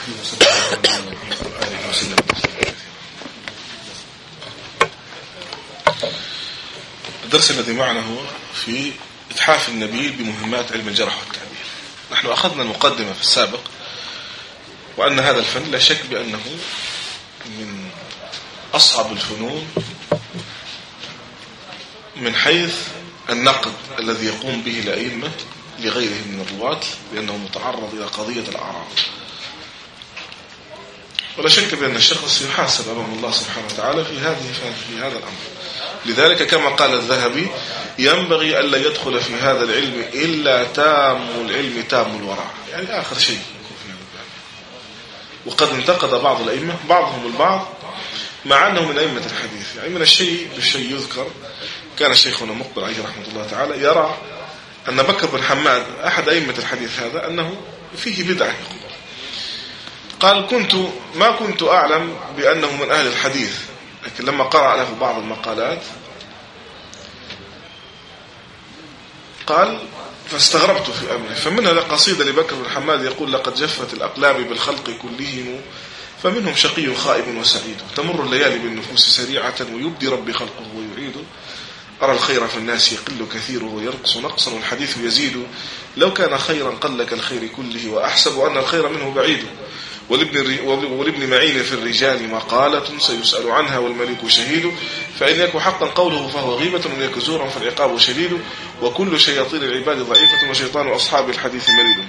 الرحيم وصلى الله عليه وسلم. الدرس الذي معنا هو في إتحاف النبيل بمهمات علم الجرح والتعديل. نحن أخذنا المقدمة في السابق، وأن هذا الفن لا شك بأنه من أصعب الفنون من حيث النقد الذي يقوم به الأئمة لغيرهم من الرواة، لأنه متعرض إلى قضية الأعراض. ولا شك بأن الشخص يحاسب أمام الله سبحانه وتعالى في هذا الأمر. لذلك كما قال الذهبي: ينبغي ألا يدخل في هذا العلم إلا تام العلم تام الورع، يعني آخر شيء يكون في هذا الباب. وقد انتقد بعض الأئمة بعضهم البعض مع أنه من أئمة الحديث. يعني من الشيء بالشيء يذكر، كان شيخنا مقبل عليه رحمة الله تعالى يرى أن بكر بن حماد أحد أئمة الحديث هذا أنه فيه بدعة. قال: ما كنت أعلم بأنه من أهل الحديث، لكن لما قرأ له بعض المقالات قال فاستغربت في أمره. فمنها قصيدة لبكر بن حماد يقول: لقد جفت الأقلام بالخلق كلهم، فمنهم شقي خائب وسعيد، تمر الليالي بالنفوس سريعة، ويبدي ربي خلقه ويعيد، أرى الخير في الناس يقل كثيره ويرقص نقصا والحديث يزيد، لو كان خيرا قل كالخير كله، وأحسب أن الخير منه بعيد، ولابن معين في الرجال مقالة سيسأل عنها والملك شهيد، فإن يكن حقا قوله فهو غيبة، وإن يكن زورا فالعقاب شديد، وكل شياطين العباد ضعيفة، وشيطان أصحاب الحديث مريد.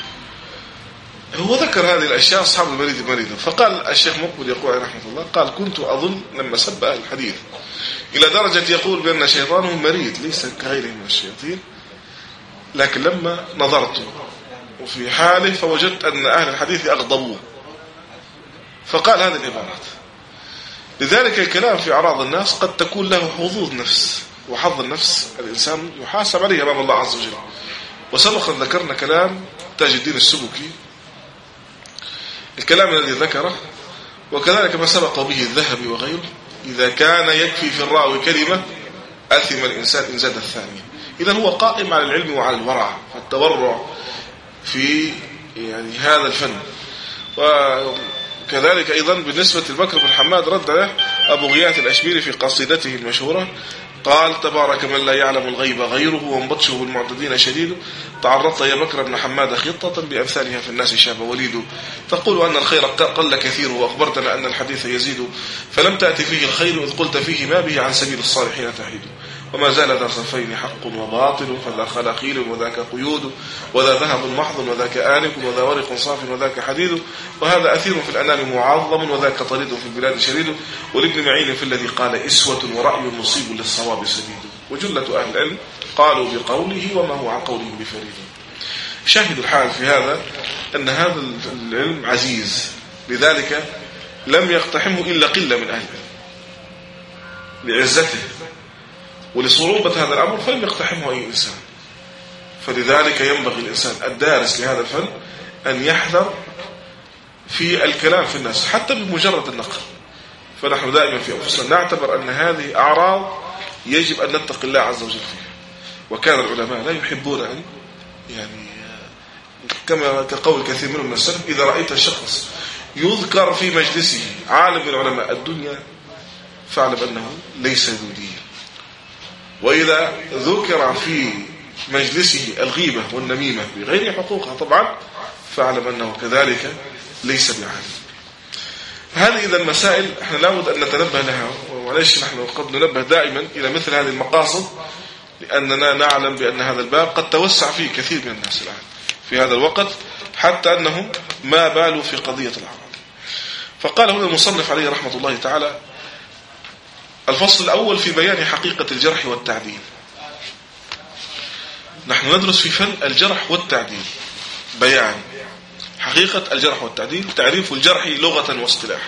هو ذكر هذه الأشياء أصحاب المريد مريد. فقال الشيخ مقبل يقول عليه رحمة الله: قال: كنت أظن لما سب أهل الحديث إلى درجة يقول بأن شيطانه مريد ليس كغيره من الشياطين، لكن لما نظرت وفي حاله فوجدت أن أهل الحديث أغضبوه، فقال هذه العبارات. لذلك الكلام في أعراض الناس قد تكون له حظوظ نفس، وحظ النفس الإنسان يحاسب عليه أمام الله عز وجل. وسبقا ذكرنا كلام تاج الدين السبكي، الكلام الذي ذكره، وكذلك ما سبق به الذهبي وغيره: إذا كان يكفي في الراوي كلمة أثم الإنسان إن زاد الثانية. إذا هو قائم على العلم وعلى الورع، فالتورع في يعني هذا الفن. وكذلك أيضا بالنسبة لبكر بن حماد رد له أبو غياث الأشبيلي في قصيدته المشهورة، قال: تبارك من لا يعلم الغيب غيره، وانبطشه بالمعتدين شديد، تعرضت يا بكر بن حماد خطة بأمثالها في الناس شاب وليد، تقول أن الخير قل كثيره، وأخبرتنا أن الحديث يزيد، فلم تأتي فيه الخير إذ قلت فيه ما به عن سبيل الصالحين تحيد، وما زال ذا صفين حق وباطل، فذا خلاقيل وذاك قيود، وذا ذهب محض وذاك آنك، وذا ورق صاف وذاك حديد، وهذا أثير في الأنام معظم، وذاك طريد في البلاد شديد، ولابن معين في الذي قال إسوة ورأي مصيب للصواب سديد، وجلة أهل العلم قالوا بقوله وما هو عن قوله بفريد. شاهد الحال في هذا أن هذا العلم عزيز، لذلك لم يقتحمه إلا قلة من أهل العلم لعزته ولصعوبة هذا الأمر، فلم يقتحمه أي إنسان. فلذلك ينبغي الإنسان الدارس لهذا الفن أن يحذر في الكلام في الناس حتى بمجرد النقل. فنحن دائما في أنفسنا نعتبر أن هذه أعراض يجب أن نتقي الله عز وجل فيها. وكان العلماء لا يحبون أن يعني كما كقول كثير منهم من السلف: إذا رأيت الشخص يذكر في مجلسه عالم من علماء الدنيا فاعلم أنه ليس ذو دين، وإذا ذكر في مجلسه الغيبة والنميمة بغير حقوقها طبعا فاعلم أنه كذلك ليس بعالم. هذه إذا المسائل احنا لابد أن نتنبه لها، وليش نحن قد ننبه دائما إلى مثل هذه المقاصد، لأننا نعلم بأن هذا الباب قد توسع فيه كثير من الناس الآن في هذا الوقت، حتى أنهم ما بالوا في قضية الأعراض. فقال هنا المصنف عليه رحمة الله تعالى: الفصل الأول في بيان حقيقة الجرح والتعديل. نحن ندرس في فن الجرح والتعديل، بيان حقيقة الجرح والتعديل، تعريف الجرح لغة واصطلاحا.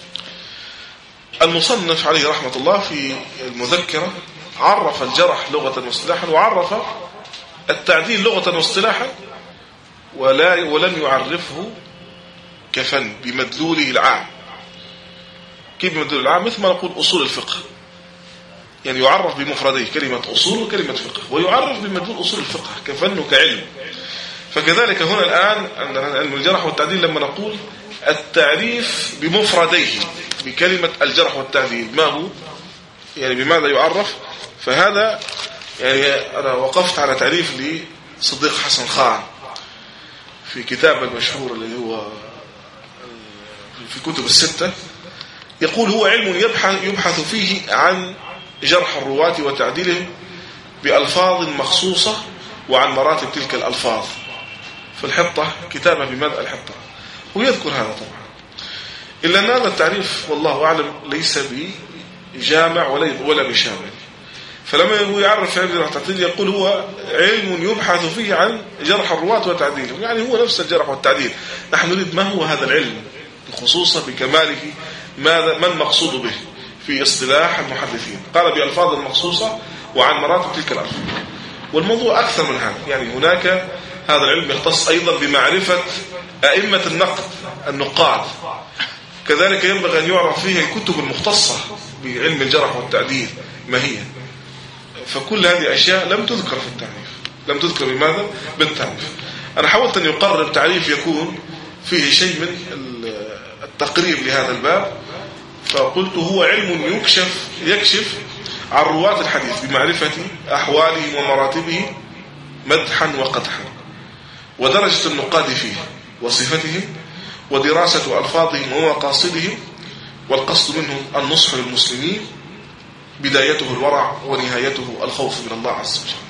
المصنف عليه رحمة الله في المذكرة عرف الجرح لغة واصطلاحا، وعرف التعديل لغة واصطلاحا، ولم يعرفه كفن بمدلوله العام. كيف بمدلوله العام؟ مثل ما نقول أصول الفقه، يعني يعرف بمفرديه كلمة أصول وكلمة فقه، ويعرف بمدلول أصول الفقه كفن وكعلم. فكذلك هنا الآن عندنا علم الجرح والتعديل لما نقول التعريف بمفرديه بكلمة الجرح والتعديل ما هو يعني بماذا يعرف. فهذا يعني أنا وقفت على تعريف لصديق حسن خان في كتاب المشهور اللي هو في كتب الستة، يقول هو علم يبحث فيه عن جرح الرواة وتعديلهم بألفاظ مخصوصة وعن مراتب تلك الألفاظ. فالحطة كتابة بماذا الحطة ويذكر هذا طبعا، إلا أن هذا التعريف والله أعلم ليس بجامع ولا بشامل. فلما هو يعرف علم الجرح والتعديل يقول هو علم يبحث فيه عن جرح الرواة وتعديلهم، يعني هو نفس الجرح والتعديل. نحن نريد ما هو هذا العلم بخصوصه بكماله، ما المقصود به في اصطلاح المحدثين. قال بألفاظ مخصوصة وعن مراتب تلك الألفاظ. والموضوع أكثر من هذا، يعني هناك هذا العلم يختص أيضا بمعرفة أئمة النقد النقاد، كذلك ينبغي أن يعرف فيها الكتب المختصة بعلم الجرح والتعديل ما هي. فكل هذه أشياء لم تذكر في التعريف، لم تذكر بماذا بالتعريف. أنا حاولت أن يقرر تعريف يكون فيه شيء من التقريب لهذا الباب، فقلت هو علم يكشف عن رواة الحديث بمعرفة أحوالهم ومراتبهم مدحا وقدحا، ودرجة النقاد فيه وصفتهم، ودراسة ألفاظهم ومقاصدهم، والقصد منهم النصح للمسلمين بدايته الورع ونهايته الخوف من الله عز وجل.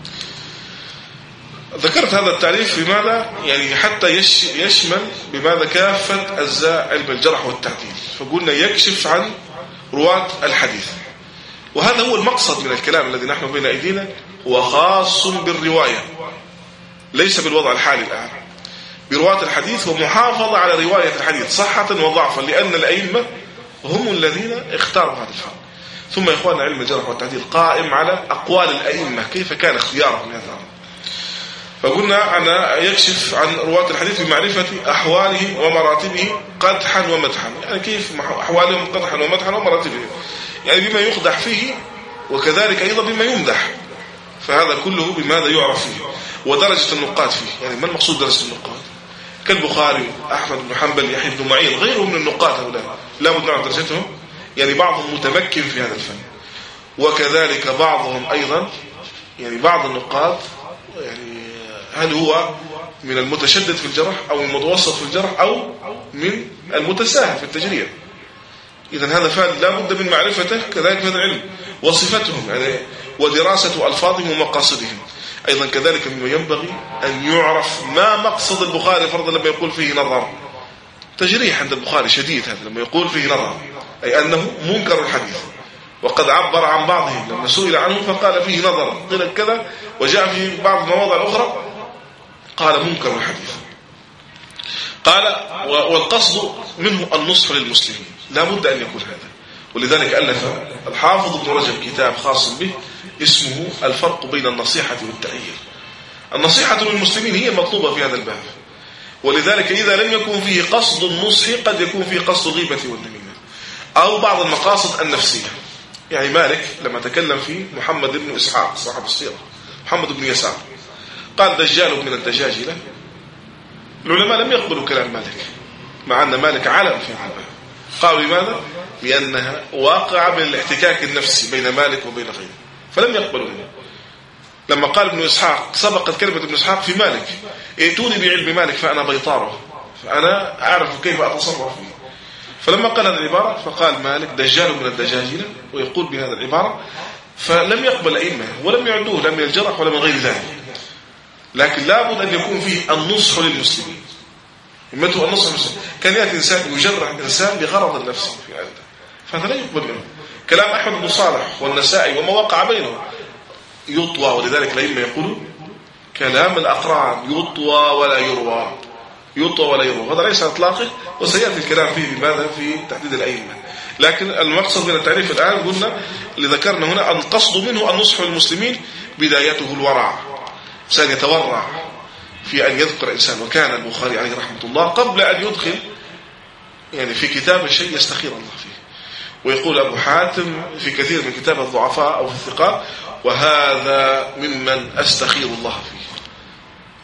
ذكرت هذا التعريف بماذا؟ يعني حتى يشمل بماذا كافة أجزاء علم الجرح والتعديل. فقلنا يكشف عن رواة الحديث، وهذا هو المقصد من الكلام الذي نحن بين أيدينا، هو خاص بالرواية ليس بالوضع الحالي الآن، برواة الحديث ومحافظة على رواية الحديث صحة وضعفا، لأن الأئمة هم الذين اختاروا هذا الفن. ثم يا إخواننا علم الجرح والتعديل قائم على أقوال الأئمة كيف كان اختيارهم لهذا الأمر. فقلنا أنا يكشف عن رواة الحديث بمعرفة أحوالهم ومراتبهم قدحا ومدحا، يعني كيف أحوالهم قدحا ومدحا ومراتبهم، يعني بما يقدح فيه وكذلك أيضا بما يمدح. فهذا كله بماذا يعرف فيه. ودرجة النقاد فيه، يعني ما المقصود درجة النقاد؟ كالبخاري، أحمد بن حنبل، يحيى بن معين، غيرهم من النقاد هؤلاء لا بد نعرف درجتهم، يعني بعضهم متمكن في هذا الفن، وكذلك بعضهم أيضا يعني بعض النقاد يعني هل هو من المتشدد في الجرح أو المتوسط في الجرح أو من المتساهل في التجريح. إذن هذا فعل لا بد من معرفته، كذلك هذا العلم وصفتهم يعني ودراسة ألفاظهم ومقاصدهم. أيضا كذلك مما ينبغي أن يعرف ما مقصد البخاري فرضا لما يقول فيه نظر. تجريح عند البخاري شديد هذا لما يقول فيه نظر، أي أنه منكر الحديث. وقد عبر عن بعضهم لما سئل عنه فقال فيه نظر قيل كذا، وجاء في بعض المواضع الأخرى قال منكر الحديث. قال والقصد منه النصح للمسلمين، لا بد أن يكون هذا. ولذلك ألف الحافظ ابن رجب كتاب خاص به اسمه الفرق بين النصيحة والتأيير. النصيحة للمسلمين هي المطلوبة في هذا الباب، ولذلك إذا لم يكن فيه قصد النصح قد يكون فيه قصد الغيبة والنميمة أو بعض المقاصد النفسية. يعني مالك لما تكلم فيه محمد بن إسحاق صاحب السيرة، محمد بن يسار، قال دجال من الدجاجلة. العلماء لم يقبلوا كلام مالك مع أن مالك علم في هذا الباب. قالوا لماذا؟ لأنها واقعة من الاحتكاك النفسي بين مالك وبين غيره، فلم يقبلوا منه. لما قال ابن إسحاق سبقت كلمة ابن إسحاق في مالك، ائتوني بعلم مالك فأنا بيطاره، فأنا أعرف كيف أتصرف فيه. فلما قال هذه العبارة فقال مالك دجال من الدجاجلة ويقول بهذا العبارة، فلم يقبل أئمة ولم يعدوه لا من الجرح ولا من غير ذلك. لكن لابد أن يكون فيه النصح للمسلمين. همته النصح للمسلمين. كان يأتي إنسان يجرح إنسان بغرض النفس في هذا، فهذا لا يقبل منه. كلام أحمد بن صالح والنسائي وما وقع بينهم يطوى، ولذلك الأئمة يقولوا كلام الأقران يطوى ولا يروى، يطوى ولا يروى، هذا ليس إطلاقه، وسيأتي الكلام فيه بماذا في تحديد الأئمة. لكن المقصد من التعريف الآن قلنا اللي ذكرنا هنا أن قصد منه النصح للمسلمين بدايته الورع، إنسان يتورع في أن يذكر إنسان. وكان البخاري عليه رحمة الله قبل أن يدخل يعني في كتاب الشيء يستخير الله فيه، ويقول أبو حاتم في كثير من كتاب الضعفاء أو في الثقات وهذا ممن أستخير الله فيه،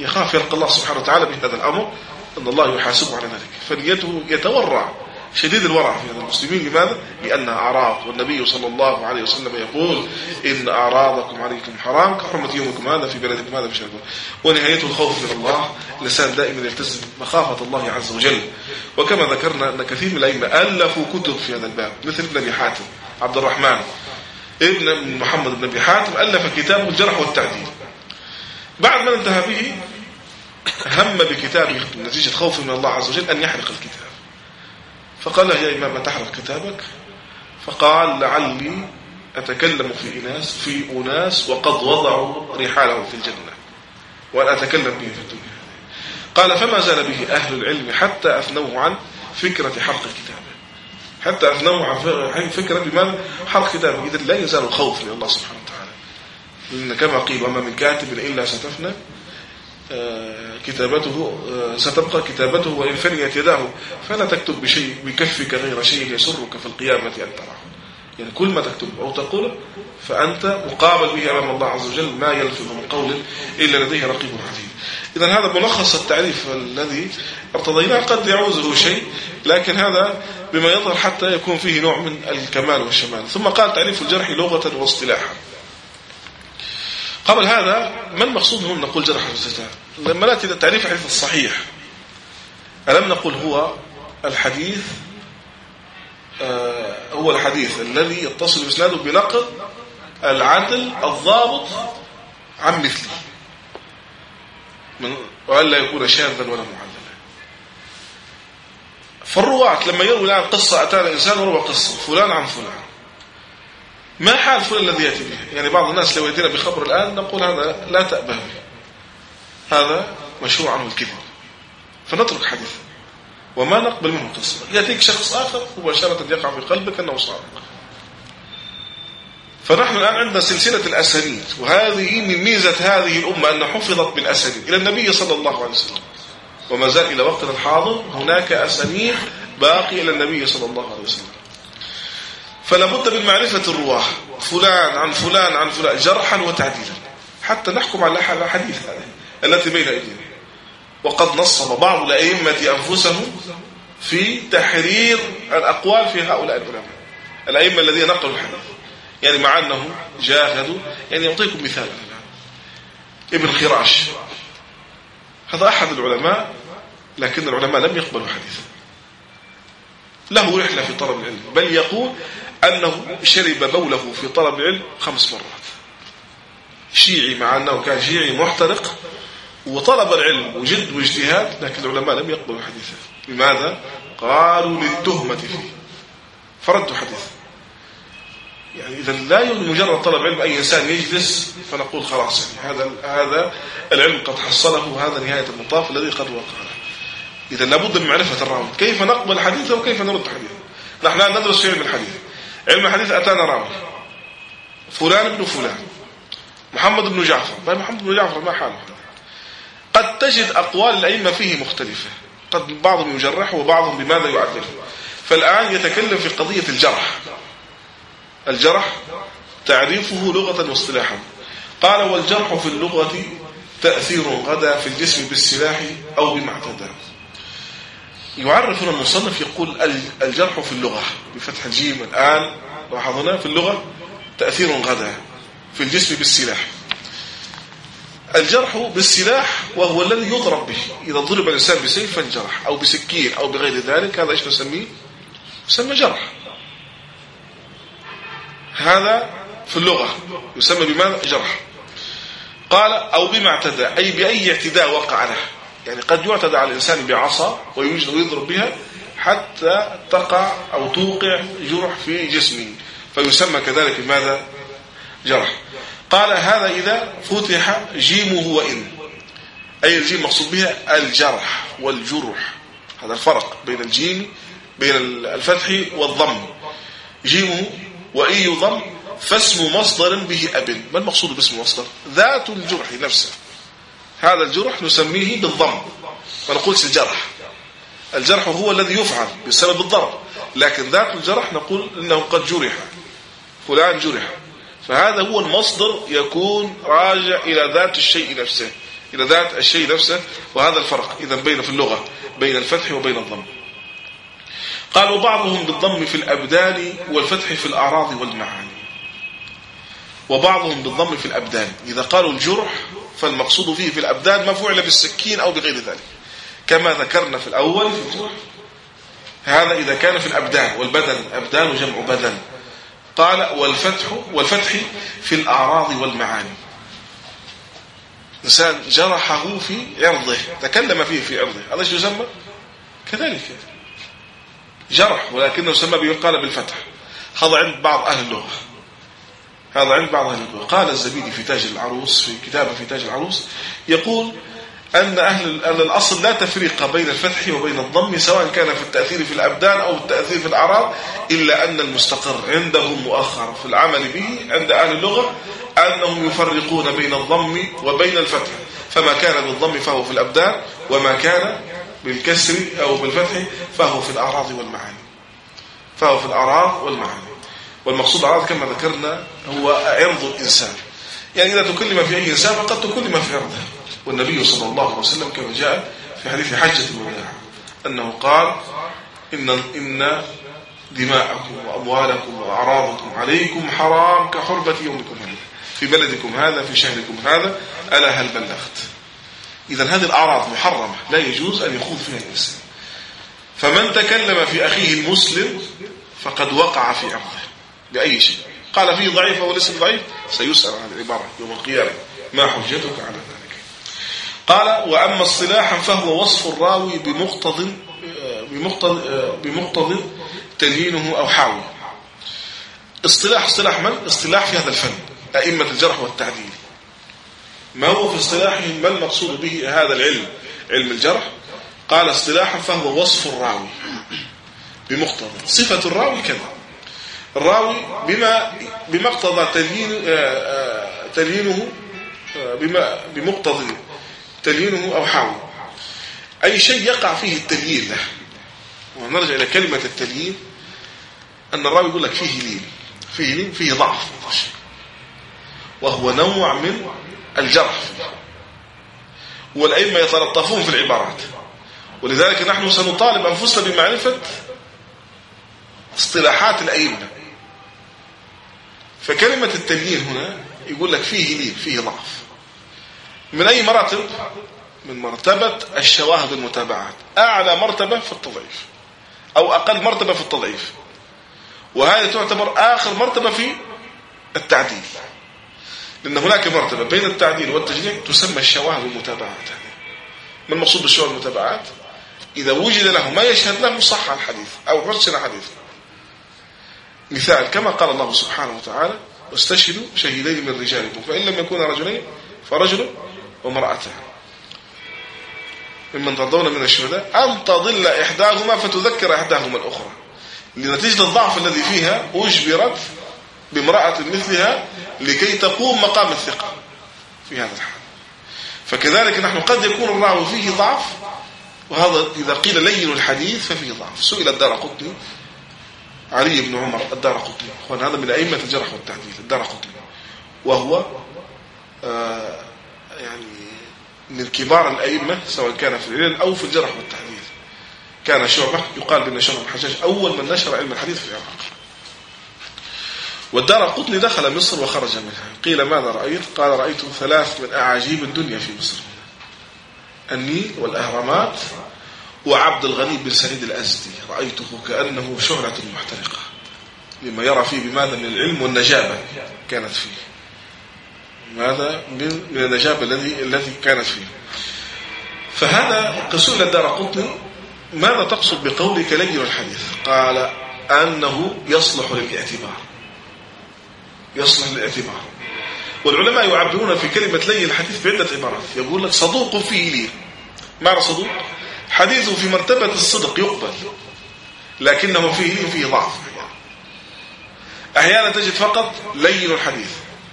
يخاف يلقى الله سبحانه وتعالى بهذا الأمر، أن الله يحاسبه على ذلك، فنيته يتورع شديد الورع في هذا المسلمين. لماذا؟ لأنها أعراض، والنبي صلى الله عليه وسلم يقول إن أعراضكم عليكم حرام كحرمة يومكم هذا في بلدكم هذا في شهركم. ونهايته الخوف من الله، الإنسان دائما يلتزم مخافة الله عز وجل. وكما ذكرنا أن كثير من الأئمة ألفوا كتب في هذا الباب، مثل ابن أبي حاتم عبد الرحمن ابن محمد بن أبي حاتم ألف كتاب الجرح والتعديل. بعد ما انتهى به هم بكتابه نتيجة خوفه من الله عز وجل أن يحرق الكتاب، فقال له يا إمام تحرق كتابك؟ فقال لعلي أتكلم في أناس وقد وضعوا رحالهم في الجنة وأن أتكلم به في الدنيا. قال فما زال به أهل العلم حتى أثنوه عن فكرة حرق كتابه، حتى أثنوه عن فكرة بماذا؟ حرق كتابه. إذن لا يزال الخوف من الله سبحانه وتعالى، لأن كما قيل وما من كاتب إلا ستفنى كتابته، ستبقى كتابته وإن فنيت يداه فلا تكتب بشيء بكفك غير شيء يسرك في القيامة أن تراه. يعني كل ما تكتب أو تقول فأنت مقابل به أمام الله عز وجل، ما يلفظ من قول إلا لديه رقيب عتيد. إذن هذا ملخص التعريف الذي ارتضيناه، قد يعوزه شيء لكن هذا بما يظهر حتى يكون فيه نوع من الكمال والشمال. ثم قال تعريف الجرح لغة واصطلاحا. قبل هذا ما المقصود هنا نقول جرح واصطلاح؟ لما نأتي تعريف الحديث الصحيح ألم نقول هو الحديث هو الحديث الذي يتصل بإسناده بنقل العدل الضابط عن مثله وألا يكون شاذا ولا معللا. فالرواة لما يروي الآن قصة أتانا إنسان وروى قصة فلان عن فلان، ما حال فلان الذي يأتي به؟ يعني بعض الناس لو يأتينا بخبر الآن نقول هذا لا تأبه به، هذا مشروع عنه الكذب، فنترك حديثه وما نقبل منه قصة. يأتيك شخص آخر مباشرة يقع في قلبك أنه صادق. فنحن الآن عندنا سلسلة الأسانيد، وهذه من ميزة هذه الأمة أن حفظت بالأسانيد إلى النبي صلى الله عليه وسلم، وما زال إلى وقتنا الحاضر هناك أسانيد باقي إلى النبي صلى الله عليه وسلم. فلا بد من معرفة الرواه فلان عن فلان عن فلان جرحا وتعديلا حتى نحكم على الحديث هذه التي بين أيدينا. وقد نصب بعض الأئمة أنفسهم في تحرير الأقوال في هؤلاء العلماء الأئمة الذين نقلوا الحديث، يعني مع أنهم جاهدوا. يعني أعطيكم مثال، ابن خراش هذا أحد العلماء، لكن العلماء لم يقبلوا حديثه، له رحلة في طلب العلم، بل يقول أنه شرب بوله في طلب العلم 5 مرات. شيعي مع أنه كان شيعي محترق وطلب العلم وجد واجتهاد، لكن العلماء لم يقبلوا حديثه. لماذا؟ قالوا للتهمة فيه فردوا حديثه. يعني إذا لا يوجد مجرد طلب علم أي إنسان يجلس فنقول خلاص يعني هذا العلم قد حصله، هذا نهاية المطاف الذي قد وقع. إذا لابد من معرفة الراوي، كيف نقبل حديثه وكيف نرد حديثه. نحن ندرس في علم الحديث، علم الحديث أتانا راوي فلان ابن فلان محمد بن جعفر، محمد بن جعفر ما حاله؟ قد تجد أقوال الأئمة فيه مختلفة، قد بعضهم يجرح وبعضهم بماذا يعدل. فالآن يتكلم في قضية الجرح. الجرح تعريفه لغة واصطلاحا. قال والجرح في اللغة تأثير غدا في الجسم بالسلاح أو بما اعتدى. يعرف هنا المصنف يقول الجرح في اللغة بفتح الجيم الآن لاحظنا في اللغة تأثير غدا في الجسم بالسلاح. الجرح بالسلاح وهو الذي يضرب به، إذا ضرب الإنسان بسيف فالجرح أو بسكين أو بغير ذلك، هذا إيش نسميه؟ يسمى جرح. هذا في اللغة يسمى بماذا؟ جرح. قال أو بما اعتدى، أي بأي اعتداء وقع له. يعني قد يعتدى على الإنسان بعصا ويضرب بها حتى تقع أو توقع جرح في جسمه، فيسمى كذلك بماذا؟ جرح. قال هذا إذا فتح جيمه وإن، أي الجيم مقصود بها الجرح والجرح، هذا الفرق بين الجيم بين الفتح والضم. جيمه وإن يضم فاسم مصدر به أب. ما المقصود باسم مصدر؟ ذات الجرح نفسه، هذا الجرح نسميه بالضم ما نقولش الجرح. الجرح هو الذي يفعل بسبب الضرب، لكن ذات الجرح نقول إنه قد جرح فلان جرح، فهذا هو المصدر يكون راجع إلى ذات الشيء نفسه. إلى ذات الشيء نفسه. وهذا الفرق إذا بين في اللغة بين الفتح وبين الضم. قال وبعضهم بالضم في الأبدان والفتح في الأعراض والمعاني. وبعضهم بالضم في الأبدان، إذا قالوا الجرح فالمقصود فيه في الأبدان ما فعل بالسكين أو بغير ذلك كما ذكرنا في الأول في الجرح. هذا إذا كان في الأبدان، والبدن أبدان جمع بدن. قال والفتح في الأعراض والمعاني، إنسان جرحه في عرضه، تكلم فيه في عرضه، هذا شو يسمى كذلك جرح، ولكنه يسمى بيقال بالفتح. هذا عند بعض أهل اللغة، هذا عند بعض أهل اللغة. قال الزبيدي في تاج العروس، في كتابه في تاج العروس، يقول أن أهل الأصل لا تفريق بين الفتح وبين الضم سواء كان في التأثير في الأبدان أو التأثير في الأعراض، إلا أن المستقر عندهم مؤخر في العمل به عند أهل اللغة أنهم يفرقون بين الضم وبين الفتح، فما كان بالضم فهو في الأبدان، وما كان بالكسر أو بالفتح فهو في الأعراض والمعاني، فهو في الأعراض والمعاني. والمقصود الأعراض كما ذكرنا هو عرض الإنسان، يعني إذا تكلم في أي إنسان فقد تكلم في عرضه. والنبي صلى الله عليه وسلم كما جاء في حديث حجة الوداع أنه قال إن دماءكم وأموالكم وأعراضكم عليكم حرام كحرمة يومكم هذا في بلدكم هذا في شهركم هذا، ألا هل بلغت؟ إذن هذه الأعراض محرمة لا يجوز أن يخوض فيها الإنسان. فمن تكلم في أخيه المسلم فقد وقع في عرضه بأي شيء. قال فيه ضعيف أو ليس ضعيف، سيسأل عن العبارة يوم القيامة ما حجتك على ذلك. قال وأما اصطلاحا فهو وصف الراوي بمقتضى تليينه أو حاوي. اصطلاح من؟ اصطلاح في هذا الفن أئمة الجرح والتعديل. ما هو في اصطلاحهم؟ ما المقصود به هذا العلم، علم الجرح؟ قال اصطلاحا فهو وصف الراوي بمقتضى صفة الراوي كذا، الراوي بمقتضى تليينه بمقتضى تليينه أو حاوي، أي شيء يقع فيه التليين له. ونرجع إلى كلمة التليين، أن الراوي يقول لك فيه لين فيه ضعف، وهو نوع من الجرح، والأئمة يتلطفون في العبارات. ولذلك نحن سنطالب أنفسنا بمعرفة اصطلاحات الأئمة. فكلمة التليين هنا يقول لك فيه لين فيه ضعف من أي مراتب؟ من مرتبة الشواهد المتابعات، أعلى مرتبة في التضعيف أو أقل مرتبة في التضعيف، وهذه تعتبر آخر مرتبة في التعديل، لأن هناك مرتبة بين التعديل والتجريح تسمى الشواهد المتابعات. ما المقصود بالشواهد المتابعات؟ إذا وجد له ما يشهد له صح الحديث أو حسن حديث. مثال كما قال الله سبحانه وتعالى واستشهدوا شهيدين من رجالكم فإن لم يكونا رجلين فرجل وامرأتان ممن ترضون من الشهداء أن تضل إحداهما فتذكر إحداهما الأخرى، لنتيجة الضعف الذي فيها أجبرت بامرأة مثلها لكي تقوم مقام الثقة في هذا الحال. فكذلك نحن قد يكون الراوي فيه ضعف، وهذا إذا قيل لين الحديث ففيه ضعف. سئل الدارقطني علي بن عمر الدارقطني، هذا من أئمة الجرح والتعديل الدارقطني، وهو يعني من كبار الأئمة سواء كان في العلم أو في الجرح والتعديل. كان شعبة يقال بأن شعبة الحجاج أول من نشر علم الحديث في العراق. والدارقطني دخل مصر وخرج منها. قيل ماذا رأيت؟ قال رأيت 3 من أعاجيب الدنيا في مصر: النيل والأهرامات وعبد الغني بن سعيد الأزدي، رأيته كأنه شعلة محترقة لما يرى فيه بماذا من العلم والنجابة كانت فيه، ماذا من النجابة التي كانت فيه. فهذا قسول الدارقطني ماذا تقصد بقولك لين الحديث؟ قال أنه يصلح للاعتبار، يصلح للاعتبار. والعلماء يعبرون في كلمة لين الحديث بعدة عبارات. يقول لك صدوق فيه لين. معنى صدوق؟ حديثه في مرتبة الصدق يقبل، لكنه فيه لين فيه ضعف. أحيانا تجد فقط لين الحديث،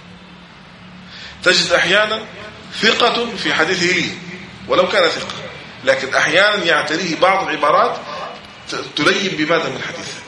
تجد أحيانا ثقة في حديثه لين ولو كان ثقة، لكن أحيانا يعتريه بعض العبارات تلين بماذا من حديثه.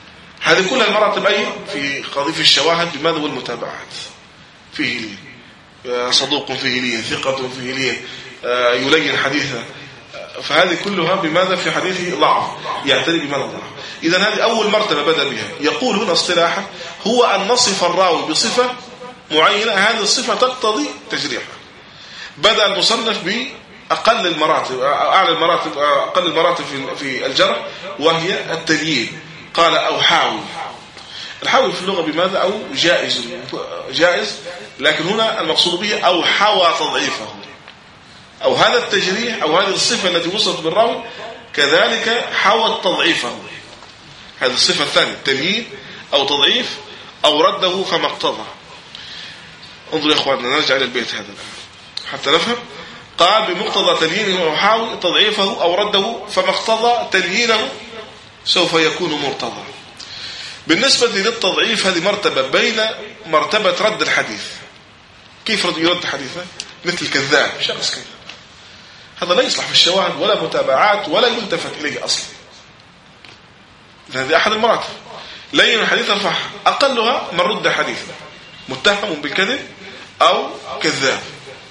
هذه كلها المراتب أي في قضية الشواهد بماذا والمتابعات فيه لين. صدوق فيه لين، ثقة فيه لين، يلين حديثه، فهذه كلها بماذا؟ في حديثه ضعف، يعتري بماذا ضعف. إذا هذه أول مرتبة بدأ بها. يقول هنا اصطلاحا هو أن نصف الراوي بصفة معينة، هذه الصفة تقتضي تجريحه. بدأ المصنف بأقل المراتب، أقل المراتب في الجرح، وهي التليين. قال أو حاوي. الحاوي في اللغة بماذا؟ أو جائز، لكن هنا المقصود به أو حوى تضعيفه، أو هذا التجريح أو هذه الصفة التي وصلت بالراوي كذلك حوت تضعيفه. هذه الصفة الثانية تليين أو تضعيف أو رده فما اقتضى. انظروا يا إخواننا، نرجع إلى البيت هذا حتى نفهم. قال بمقتضى تليينه أو حاوي تضعيفه أو رده فما اقتضى تليينه سوف يكون مرتضى. بالنسبة للتضعيف هذه مرتبة بين مرتبة رد الحديث. كيف يرد حديثه؟ مثل الكذاب، شخص كذاب، هذا لا يصلح في الشواهد ولا متابعات ولا يلتفت إليه أصلا. هذه أحد المراتب. لين الحديث الفح أقلها من رد حديثه متهم بالكذب أو كذاب،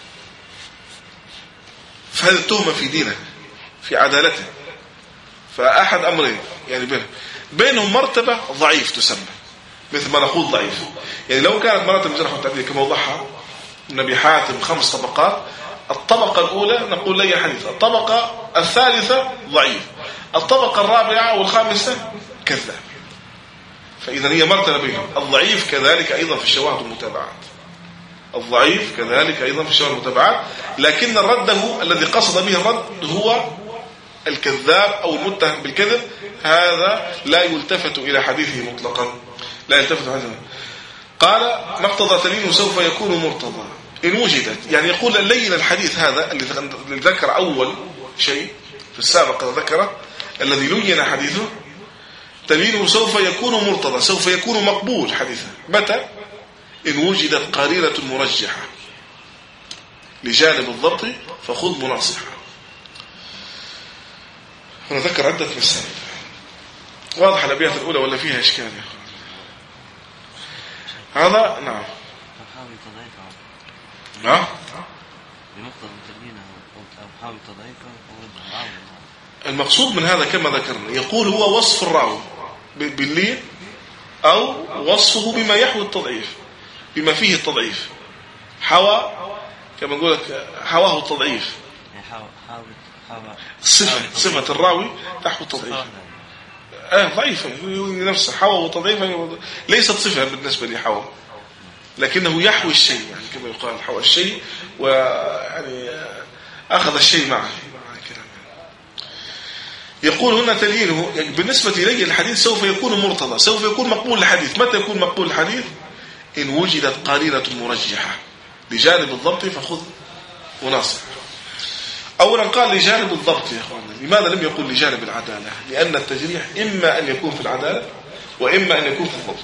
فهذه التهمة في دينه في عدالته. فأحد أمرين يعني بينهم مرتبة ضعيف تسمى، مثل ما نقول ضعيف. يعني لو كانت مراتب الجرح والتعديل كما وضحها ابن أبي حاتم 5 طبقات، الطبقة الأولى نقول لي حديث، الطبقة الثالثة ضعيف، الطبقة الرابعة والخامسة كذاب. فإذا هي مرتبة بينهم. الضعيف كذلك أيضا في الشواهد والمتابعات، الضعيف كذلك أيضا في الشواهد والمتابعات، لكن الرد الذي قصد به الرد هو الكذاب أو المتهم بالكذب، هذا لا يلتفت إلى حديثه مطلقا، لا يلتفت إلى حديثه. قال مقتضى تلينه سوف يكون مرتضى إن وجدت. يعني يقول اللين الحديث هذا اللي ذكر أول شيء في السابق ذكره، الذي لين حديثه تلينه سوف يكون مرتضى، سوف يكون مقبول حديثه. متى؟ إن وجدت قرينة مرجحة لجانب الضبط فخذ مناصحة. هنا ذكر عدة مسائل. واضح الأبيات الأولى ولا فيها إشكال يا أخوان؟ هذا نعم. نعم. المقصود من هذا كما ذكرنا، يقول هو وصف الراوي باللين أو وصفه بما يحوي التضعيف، بما فيه التضعيف. حوى كما نقول لك حواه التضعيف، صفة الراوي تحوي التضعيف. ضعيفة نفسه، حوى وتضعيف ليست صفة بالنسبة لحوى، لكنه يحوي الشيء، يعني كما يقال حوى الشيء ويعني أخذ الشيء معه. يقول هنا تليينه يعني بالنسبة إليه الحديث سوف يكون مرتضى، سوف يكون مقبول الحديث. متى يكون مقبول الحديث؟ إن وجدت قرينة مرجحة لجانب الضبط فخذ مناصحة. أولا قال لجانب الضبط يا أخوانا، لماذا لم يقول لجانب العدالة؟ لأن التجريح إما أن يكون في العدالة وإما أن يكون في الضبط،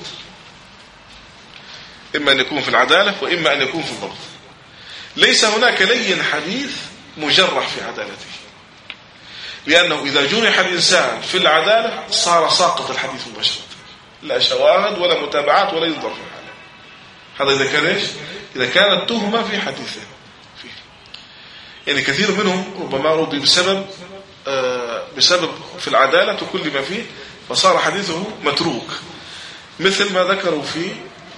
إما أن يكون في العدالة وإما أن يكون في الضبط. ليس هناك لين حديث مجرح في عدالته، لأنه إذا جرح الإنسان في العدالة صار ساقط الحديث مباشرة، لا شواهد ولا متابعات ولا ينظر في حاله. هذا إذا كان إيش؟ إذا كانت تهمة في حديثه فيه. يعني كثير منهم ربما رضي بسبب في العدالة وكل ما فيه فصار حديثه متروك، مثل ما ذكروا في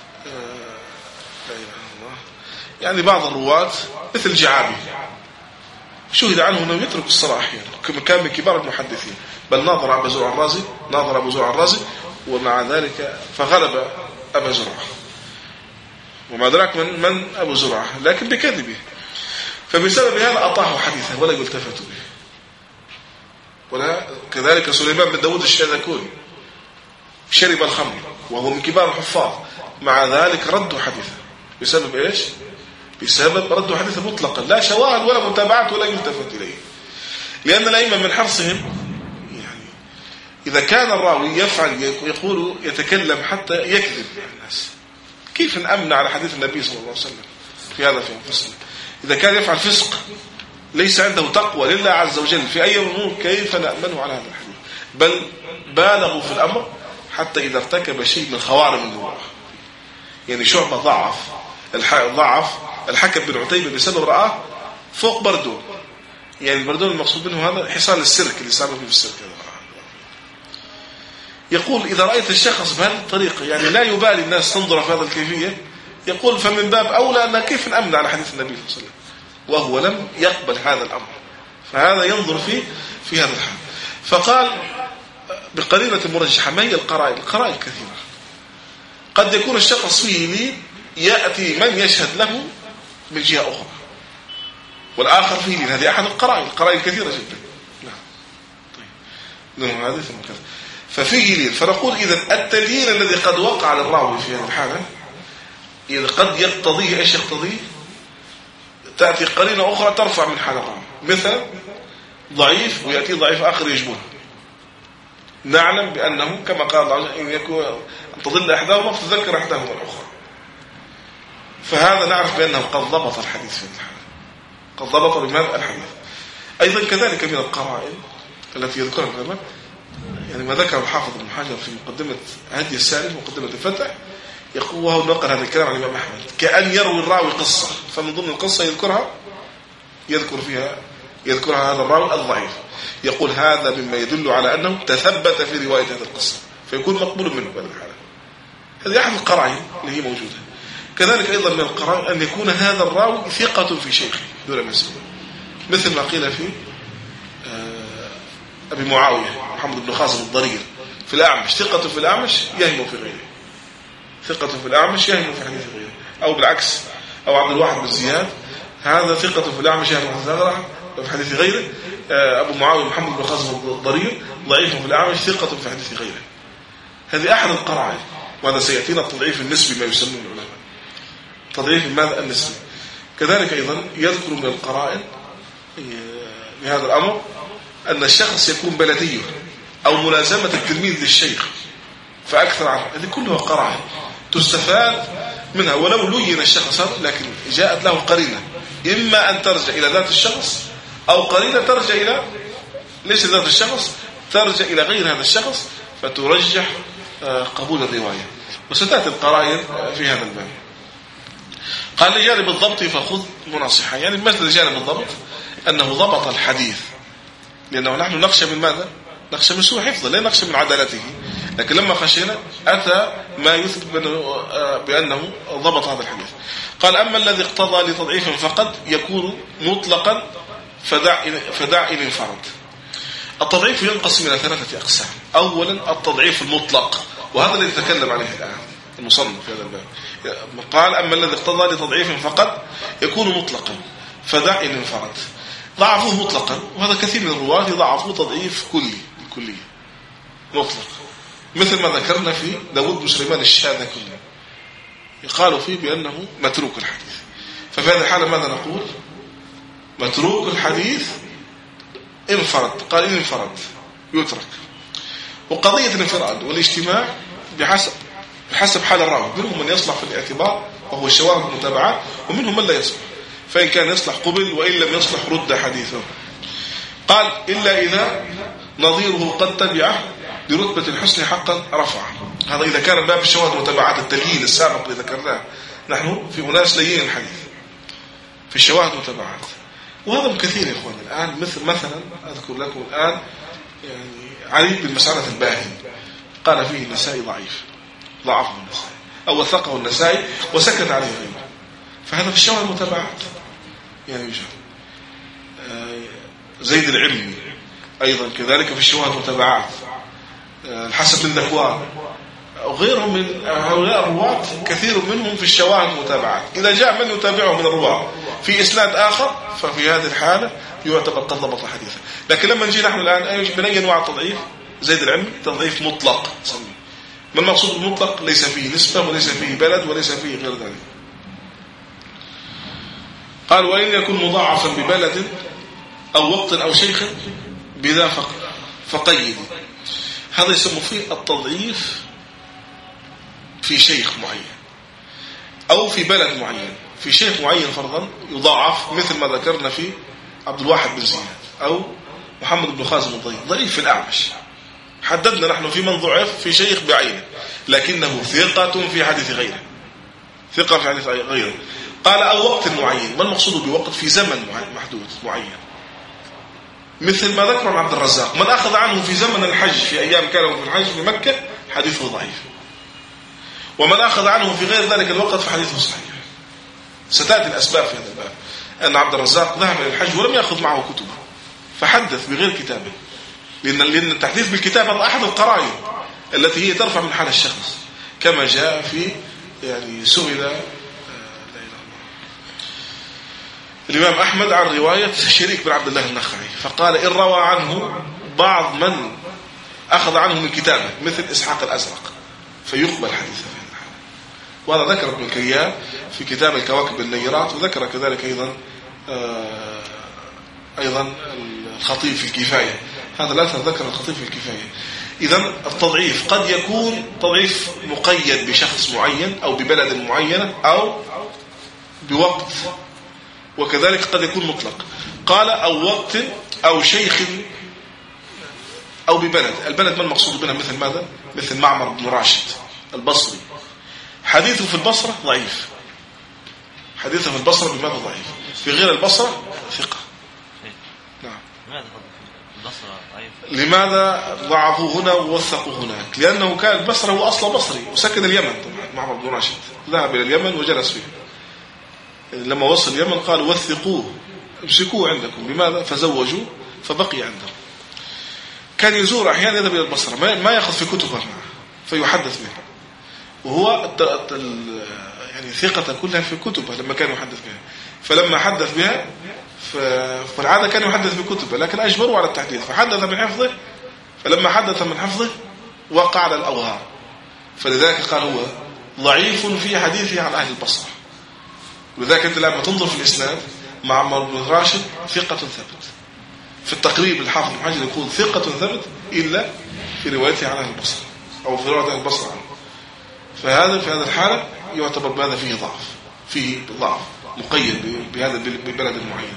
يعني بعض الرواة مثل جعابي شهد عنه أنه يترك الصلاة أحيانا، كان من كبار المحدثين، بل ناظر أبو زرع الرازي ومع ذلك فغلب أبا زرعة، ومع ذلك من أبو زرعة لكن بكذبه، فبسبب هذا أطاحوا حديثه ولا يلتفت به. ولا كذلك سليمان بن داود الشاذكوري شرب الخمر وهو من كبار الحفاظ، مع ذلك ردوا حديثه بسبب إيش؟ بسبب ردوا حديثه مطلقا، لا شواهد ولا متابعات ولا يلتفت إليه. لأن الأئمة من حرصهم يعني إذا كان الراوي يفعل يقول يتكلم حتى يكذب الناس، كيف نأمن على حديث النبي صلى الله عليه وسلم في هذا في أنفسنا؟ إذا كان يفعل فسق ليس عنده تقوى لله عز وجل في أي أمور، كيف نأمنه على هذا الحديث؟ بل بالغوا في الأمر حتى إذا ارتكب شيء من خوارم المروءة. يعني شعبة ضعف ضعف الحكم بن عتيبة بسبب رآه فوق بردون. يعني البردون المقصود منه هذا حصان السرك اللي صار فيه في السرك. يقول إذا رأيت الشخص بهذه الطريقة يعني لا يبالي الناس تنظر في هذا الكيفية، يقول فمن باب أولى أن كيف نأمن على حديث النبي صلى الله عليه وسلم، وهو لم يقبل هذا الأمر، فهذا ينظر في هذا الحال. فقال بقرينة مرجحة. ما هي القرائن؟ القرائن كثيرة. قد يكون الشخص فيه لين يأتي من يشهد له من جهة أخرى والآخر فيه لين، هذه أحد القرائن كثيرة جدا. نعم. طيب هذه ثم كذا ففيه لين. فنقول إذا التليين الذي قد وقع للراوي في هذه الحالة إذا قد يقتضيه إيش يقتضيه؟ تأتي قرينة أخرى ترفع من حال الراوي، مثلا ضعيف ويأتي ضعيف آخر يجبره. نعلم بأنه كما قال الله عز وجل إن يكون أن تضل إحداهما فتذكر إحداهما الأخرى، فهذا نعرف بأنه قد ضبط الحديث في الحالة، قد ضبط بماذا الحديث. أيضا كذلك من القرائن التي يذكرها العلماء يعني ما ذكر الحافظ ابن حجر في مقدمة هدي السالم ومقدمة الفتح، يقول وهو نقل هذا الكلام عن الإمام أحمد كأن يروي الراوي قصة، فمن ضمن القصة يذكرها هذا الراوي الضعيف، يقول هذا مما يدل على أنه تثبت في رواية هذه القصة فيكون مقبول منه بهذه الحالة. هذه أحد القرائن اللي هي موجودة. كذلك أيضا من القرائن أن يكون هذا الراوي ثقة في شيخه دون مسلم، مثل ما قيل في أبي معاوية محمد بن خازم الضرير في الأعمش، ثقة في الأعمش يهم في غيره، ثقة في الأعمش يهم في حديث غيره، أو بالعكس، أو عبد الواحد بن زياد هذا ثقة في الأعمش يهم في حديث غيره. أبو معاوية محمد بن خازم الضرير ضعيف في الأعمش ثقة في حديث غيره. هذه أحد القرائن، وهذا سيأتينا التضعيف النسبي ما يسمونه العلماء تضعيف الماذا النسبي. كذلك أيضا يذكر من القرائن لهذا الأمر أن الشخص يكون بلديه أو ملازمة التلميذ للشيخ فأكثر عنه، هذه كلها قرائن تستفاد منها ولو لين الشخص هذا، لكن جاءت له قرينة إما أن ترجع إلى ذات الشخص أو قرينة ترجع إلى ليس ذات الشخص، ترجع إلى غير هذا الشخص فترجح قبول الرواية. وستأتي القرائن في هذا الباب. قال لجانب الضبط فخذ مناصحة، يعني مثل جانب الضبط أنه ضبط الحديث، لأنه نحن نخشى من ماذا؟ نخشى من سوء حفظه، لا نخشى من عدالته، لكن لما خشينا أتى ما يثبت بأنه ضبط هذا الحديث. قال أما الذي اقتضى لتضعيف فقط يكون مطلقا فدع إن انفرد. التضعيف ينقسم إلى 3 أقسام. أولا التضعيف المطلق، وهذا الذي يتكلم عليه الآن المصنف في هذا الباب. قال أما الذي اقتضى لتضعيف فقط يكون مطلقا فدع إن انفرد. ضعفوه مطلقا، وهذا كثير من الرواة ضعفوه تضعيف كلي مطلق، مثل ما ذكرنا في داود بن سليمان الشاذكي يقال فيه بأنه متروك الحديث. ففي هذه الحالة ماذا نقول؟ متروك الحديث انفرد. قال إن انفرد يترك. وقضية الانفراد والاجتماع بحسب حال الراوي، منهم من يصلح في الاعتبار وهو الشواهد والمتابعات، ومنهم من لا يصلح، فإن كان يصلح قبل وإن لم يصلح رد حديثه. قال إلا إذا نظيره قد تبعه برتبة الحسن حقا رفعه. هذا إذا كان باب الشواهد والمتابعات التليين السابق اللي ذكرناه، نحن في أناس ليين الحديث في الشواهد والمتابعات، وهذا من كثير يا إخوان. الآن مثلا أذكر لكم الآن يعني علي بن مسعدة الباهلي قال فيه النسائي ضعفه النسائي أو وثقه النسائي وسكت عليه غيره، فهذا في الشواهد والمتابعات يعني يوجد. زيد العلمي أيضا كذلك في الشواهد والمتابعات، الحسن بن ذكوان وغيرهم من هؤلاء الرواة كثير منهم في الشواهد والمتابعات. إذا جاء من يتابعه من الرواة في إسناد آخر ففي هذه الحالة يعتبر قد ضبط حديثا. لكن لما نجي نحن الآن من أي أنواع التضعيف؟ زيد العلمي تضعيف مطلق. ما المقصود بالمطلق؟ ليس فيه نسبة وليس فيه بلد وليس فيه غير ذلك. قال وإن يكن مضاعفا ببلد أو وقت أو شيخ بذا فقيد. هذا يسمى فيه التضعيف في شيخ معين أو في بلد معين. في شيخ معين فرضا يضاعف مثل ما ذكرنا في عبد الواحد بن زياد أو محمد بن خازم الضرير ضعيف في الأعمش، حددنا نحن في من ضعف في شيخ بعينه لكنه ثقة في حديث غيره، ثقة في حديث غيره. قال أو وقت معين. ما المقصود بوقت؟ في زمن محدود معين، مثل ما ذكر عبد الرزاق: من أخذ عنه في زمن الحج في أيام كانوا في الحج في مكة حديثه ضعيف، ومن أخذ عنه في غير ذلك الوقت فحديثه صحيح. ستأتي الأسباب في هذا الباب، أن عبد الرزاق ذهب إلى الحج ولم يأخذ معه كتبه فحدث بغير كتابه، لأن التحديث بالكتاب هذا أحد القرائن التي هي ترفع من حال الشخص، كما جاء في يعني سئل الإمام أحمد عن رواية شريك بن عبد الله النخعي فقال: إن روى عنه بعض من أخذ عنه من كتابه مثل إسحاق الأزرق فيقبل حديثه في هذا الحال. وهذا ذكر ابن كيان في كتاب الكواكب النيرات، وذكر كذلك أيضا الخطيب في الكفاية. هذا لا ذكر الخطيب في الكفاية. إذن التضعيف قد يكون تضعيف مقيد بشخص معين أو ببلد معينة أو بوقت، وكذلك قد يكون مطلق. قال أو وقت أو شيخ أو ببلد. البلد ما المقصود بنا؟ مثل ماذا؟ مثل معمر بن راشد البصري، حديثه في البصرة ضعيف، حديثه في البصرة بماذا ضعيف؟ في غير البصرة ثقة. نعم. لماذا ضعفوا هنا ووثقوا هناك؟ لأنه كان البصرة هو أصلا بصري وسكن اليمن. طبعا معمر بن راشد ذهب إلى اليمن وجلس فيه، لما وصل اليمن قالوا: وثقوه، امسكوه عندكم. لماذا؟ فزوجوه فبقي عندهم. كان يزور أحيانا، يذهب إلى البصرة ما يأخذ في كتبه معه فيحدث به، وهو يعني ثقة كلها في كتبه لما كان يحدث بها. فلما حدث بها فالعادة كان يحدث بكتبه، لكن أجبروا على التحديث فحدث من حفظه، فلما حدث من حفظه وقع على الأوهام، فلذلك قال هو ضعيف في حديثه عن أهل البصرة. ولذلك أنت لما تنظر في الإسناد معمر بن راشد ثقة ثبت، في التقريب الحافظ بن حجر يقول ثقة ثبت إلا في روايته عن أهل البصرة أو في رواية أهل البصرة عنه. فهذا في هذا الحالة يعتبر بهذا فيه ضعف، فيه ضعف مقيد بهذا ببلد معين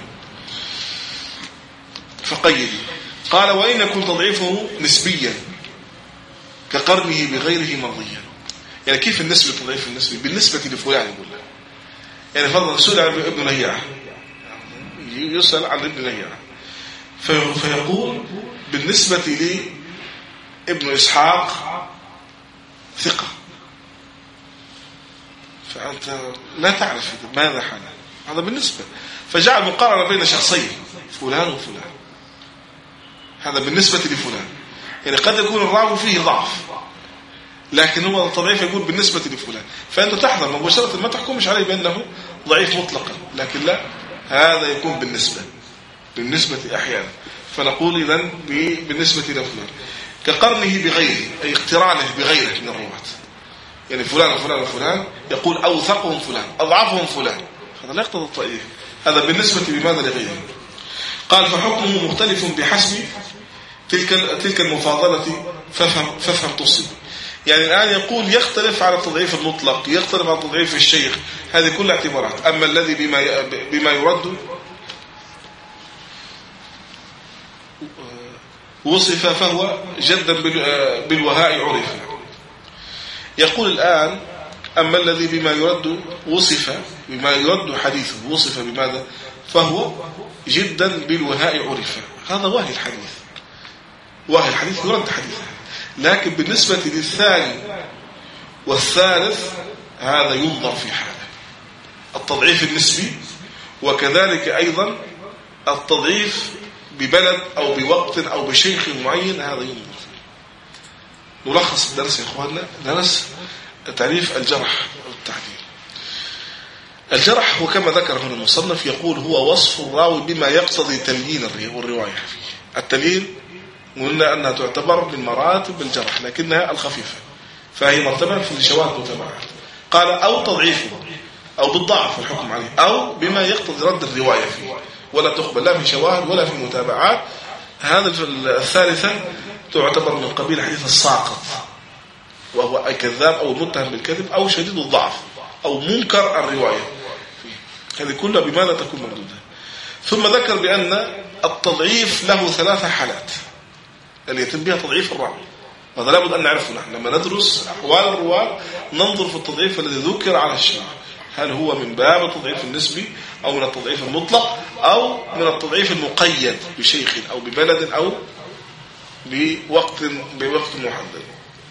فقيد. قال: وإن يكون تضعيفه نسبيا كقرنه بغيره مرضيا. يعني كيف النسبة؟ التضعيف النسبي بالنسبة لفلان يقول له، يعني فضلا سئل عن ابن لهيعة، يسأل عن ابن لهيعة فيقول بالنسبة لي ابن إسحاق ثقة، فأنت لا تعرف ماذا حاله، هذا بالنسبة. فجعل مقارنة بين شخصين فلان وفلان، هذا بالنسبة لفلان. يعني قد يكون الراوي فيه ضعف لكن هو التضعيف يقول بالنسبة لفلان، فأنت تحذر مباشرة ما تحكمش عليه بأنه ضعيف مطلقا، لكن لا، هذا يكون بالنسبة أحيانا. فنقول إذن بالنسبة لفلان كقرنه بغيره، أي اقترانه بغيره من الرواة. يعني فلان وفلان وفلان يقول أوثقهم فلان أضعفهم فلان، هذا لا يقتضي التضعيف، هذا بالنسبة بماذا لغيره. قال: فحكمه مختلف بحسب تلك المفاضلة فافهم تصيب. يعني الآن يقول يختلف على التضعيف المطلق، يختلف على التضعيف الشيخ، هذه كل اعتبارات. أما الذي بما يرد وصف فهو جدا بالوهاء عرف. يقول الآن: أما الذي بما يرد وصف بما يرد حديثه وصف بماذا؟ فهو جدا بالوهاء عرف. هذا واهي الحديث، واهي الحديث يرد حديثه. لكن بالنسبة للثاني والثالث هذا ينظر في حاله، التضعيف النسبي، وكذلك أيضا التضعيف ببلد أو بوقت أو بشيخ معين، هذا ينظر فيه. نلخص الدرس يا إخواننا. درس تعريف الجرح والتعديل. الجرح هو كما ذكر هنا المصنف، يقول هو وصف الراوي بما يقتضي تليين والرواية فيه. التليين قلنا أنها تعتبر من مراتب الجرح لكنها الخفيفة، فهي مرتبة في الشواذ متابعات. قال: أو تضعيفه أو بالضعف الحكم عليه، أو بما يقتضي رد الرواية فيه ولا تقبل لا في شواهد ولا في متابعات. هذا الثالثة تعتبر من قبيل حديث الساقط، وهو أي كذاب أو متهم بالكذب أو شديد الضعف أو منكر الرواية. هذه كلها بماذا تكون مردودة. ثم ذكر بأن التضعيف له 3 حالات اللي يتم بها تضعيف الراوي، وهذا لابد أن نعرفه. نحن لما ندرس أحوال الرواة ننظر في التضعيف الذي ذكر على الشيخ، هل هو من باب التضعيف النسبي أو من التضعيف المطلق أو من التضعيف المقيد بشيخ أو ببلد أو بوقت محدد.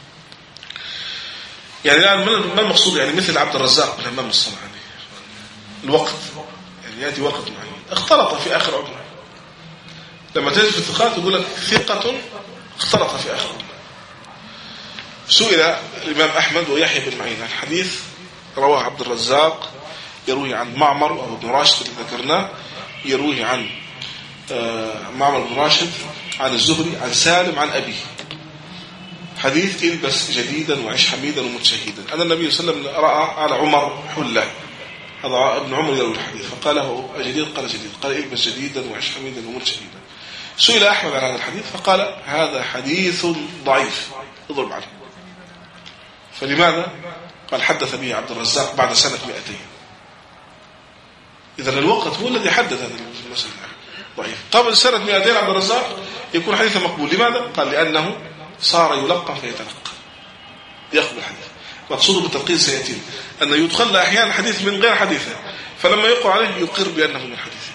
يعني ما المقصود؟ يعني مثل عبد الرزاق بن همام الصنعاني، الوقت يعني يأتي وقت معين اختلط في آخر عمره، لما تجد في الثقات يقول لك ثقة اختلط في آخر عمره. سئل الإمام أحمد ويحيى بن معين عن حديث رواه عبد الرزاق يروي عن معمر أو ابن راشد اللي ذكرناه، يروي عن معمر بن راشد عن الزهري عن سالم عن أبيه، حديث البس جديدا وعيش حميدا ومتشهدا. أن النبي صلى الله عليه وسلم رأى على عمر حلة، هذا ابن عمر يروي الحديث، فقال له أجديد؟ قال جديد. قال البس جديدا وعيش حميدا ومتشهدا. سئل أحمد عن هذا الحديث فقال هذا حديث ضعيف اضرب عنه. فلماذا؟ قال حدث به عبد الرزاق بعد سنة 200. إذن الوقت هو الذي حدث هذا المسألة ضعيف. قبل سنة 200 عبد الرزاق يكون حديثا مقبول. لماذا؟ قال لأنه صار يلقن فيتلقى يقبل الحديث. مقصوده بالتلقين سيأتي أنه يدخل أحيانا حديث من غير حديثه، فلما يقع عليه يقر بأنه من حديثه،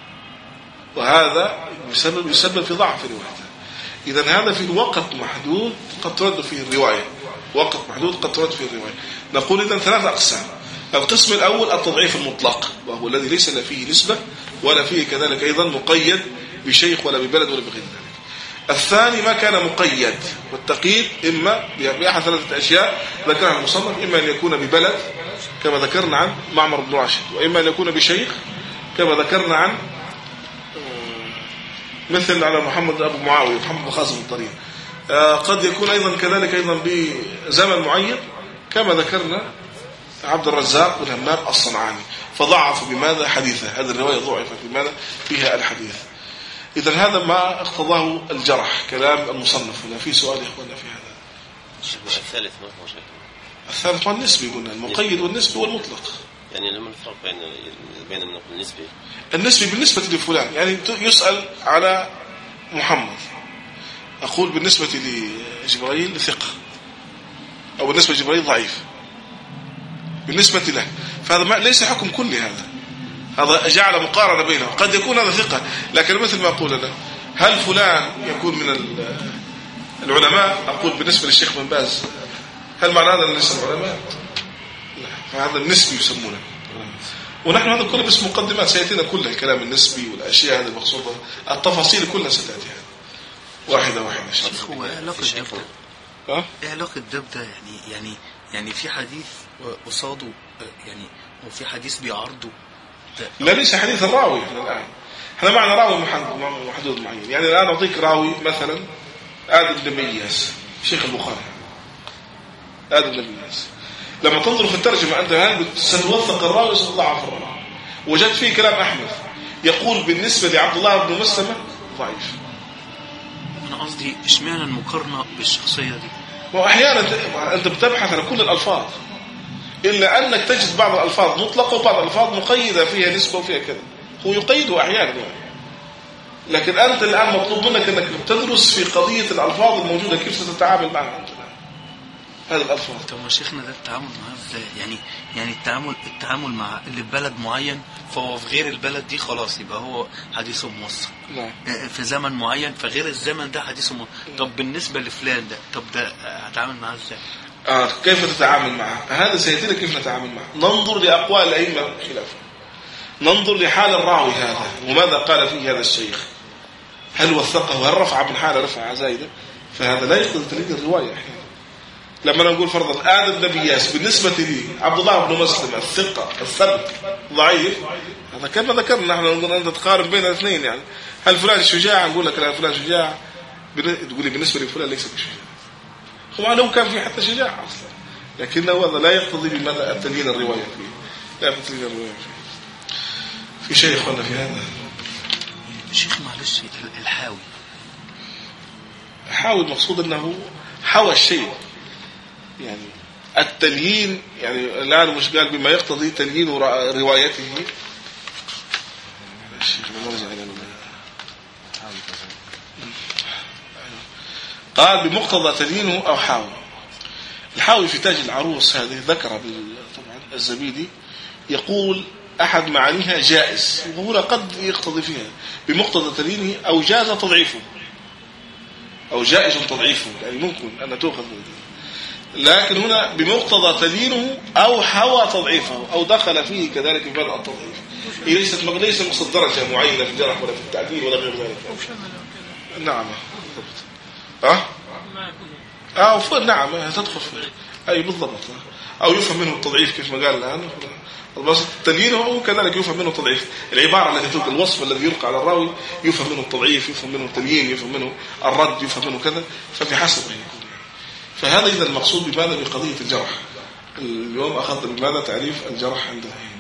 وهذا يسبب في ضعف روايته. إذن هذا في وقت محدود قد ترد فيه الرواية، وقت محدود قد ترد فيه الرواية. نقول إذن 3 أقسام. القسم الأول التضعيف المطلق، وهو الذي ليس فيه نسبة ولا فيه كذلك أيضا مقيد بشيخ ولا ببلد ولا بغير ذلك. الثاني ما كان مقيد، والتقييد إما بأحد 3 أشياء ذكرها المصنف، إما أن يكون ببلد كما ذكرنا عن معمر بن راشد، وإما أن يكون بشيخ كما ذكرنا عن مثل على محمد أبو معاوية محمد بن خازم الطريق. قد يكون أيضا كذلك أيضا بزمن معين كما ذكرنا عبد الرزاق بن همام الصنعاني، فضعف بماذا حديثه. هذه الرواية ضعفت بماذا فيها الحديث. إذن هذا ما اقتضاه الجرح كلام المصنف. هنا في سؤال يا إخوانا في هذا. الثالث ما هو شيء؟ الثالث هو النسبي، قلنا المقيد والنسبي والمطلق. يعني لما الفرق بين النسبي؟ النسبي بالنسبة لفلان، يعني يسأل على محمد، أقول بالنسبة لجبريل ثقة، أو بالنسبة لجبريل ضعيف بالنسبة له، فهذا ليس حكم كل هذا جعل مقارنة بينه. قد يكون هذا ثقة، لكن مثل ما أقول أنا هل فلان يكون من العلماء؟ أقول بالنسبة للشيخ بن باز هل معنى هذا ليس العلماء؟ لا، فهذا النسبي يسمونه. ونحن هذا كله بس مقدمات، سيأتينا كل الكلام النسبي والأشياء هذه المقصودة، التفاصيل كلها ستأتي واحدة واحدة إن شاء الله. هو إيه علاقة الدب ده؟ يعني في حديث قصاده، يعني وفي حديث بيعرضه. لا ليس حديث الراوي. الآن احنا معنا راوي محدود معين. يعني الآن أعطيك راوي مثلا آدم بن مياس شيخ البخاري، آدم بن مياس، لما تنظر في الترجمة أنت هل ستوثق الراوي ستضعف الراوي؟ وجدت فيه كلام أحمد يقول بالنسبة لعبد الله بن مسلمة ضعيف. أنا قصدي اشمعنى المقارنة بالشخصية دي؟ وأحيانا أنت بتبحث عن كل الألفاظ، إلا أنك تجد بعض الألفاظ مطلقة وبعض الألفاظ مقيدة فيها نسبة وفيها كذا، هو يقيده أحيانا يعني. لكن أنت الآن مطلوب منك أنك تدرس في قضية الألفاظ الموجودة كيف ستتعامل معها أنت الآن هذه الألفاظ. طب ما شيخنا ده التعامل معها ازاي؟ يعني التعامل مع اللي في بلد معين فهو في غير البلد دي خلاص يبقى هو حديثه موثق. في زمن معين فغير الزمن ده حديثه موثق. طب بالنسبة لفلان ده، طب ده هتعامل معاه ازاي؟ كيف تتعامل معه؟ هذا سيأتينا كيف نتعامل معه. ننظر لأقوال الأئمة خلافه، ننظر لحال الراوي هذا وماذا قال فيه هذا الشيخ، هل وثقه وهل رفع من حاله رفع زايدة، فهذا لا يقدر تريد الرواية أحيانا. لما نقول فرضا آدم بن مياس بالنسبة لي عبد الله بن مسلم الثقة الثبت ضعيف، هذا كما ذكرنا نحن أنت تقارن بين الاثنين. يعني هل فلان شجاع؟ نقول لك لا فلان شجاع، تقول لي بالنسبة لفلان ليس بشجاع، طبعا لو كان في حتى شجاع أصلا، لكنه هذا لا يقتضي بماذا التليين الرواية فيه، لا يقتضي الرواية فيه. في شيء يخلنا في هذا شيخ معلش، الحاوي المقصود أنه حوى الشيء، يعني التليين، يعني الآن مش قال بما يقتضي تليين روايته. قال بمقتضى تليينه أو حاوي. الحاوي في تاج العروس هذه ذكر طبعا الزبيدي يقول أحد معانيها جائز، وهنا قد يقتضي فيها بمقتضى تلينه أو جاز تضعيفه أو جائز تضعيفه، يعني ممكن أن تؤخذ، لكن هنا بمقتضى تلينه أو حوى تضعيفه أو دخل فيه كذلك باب التضعيف. هي ليس مقصد درجة معينة في الجرح ولا في التعديل ولا غير ذلك. نعم بالضبط. نعم تدخل فيه أي بالضبط. أو يفهم منه التضعيف كيف ما قال الآن، بس تليينه كذلك يفهم منه التضعيف. العبارة التي تلقى الوصف الذي يلقى على الراوي يفهم منه التضعيف، يفهم منه التليين، يفهم منه الرد، يفهم منه كذا، فبحسبه. فهذا إذا المقصود بماذا؟ بقضية الجرح. اليوم أخذنا بماذا تعريف الجرح عندنا.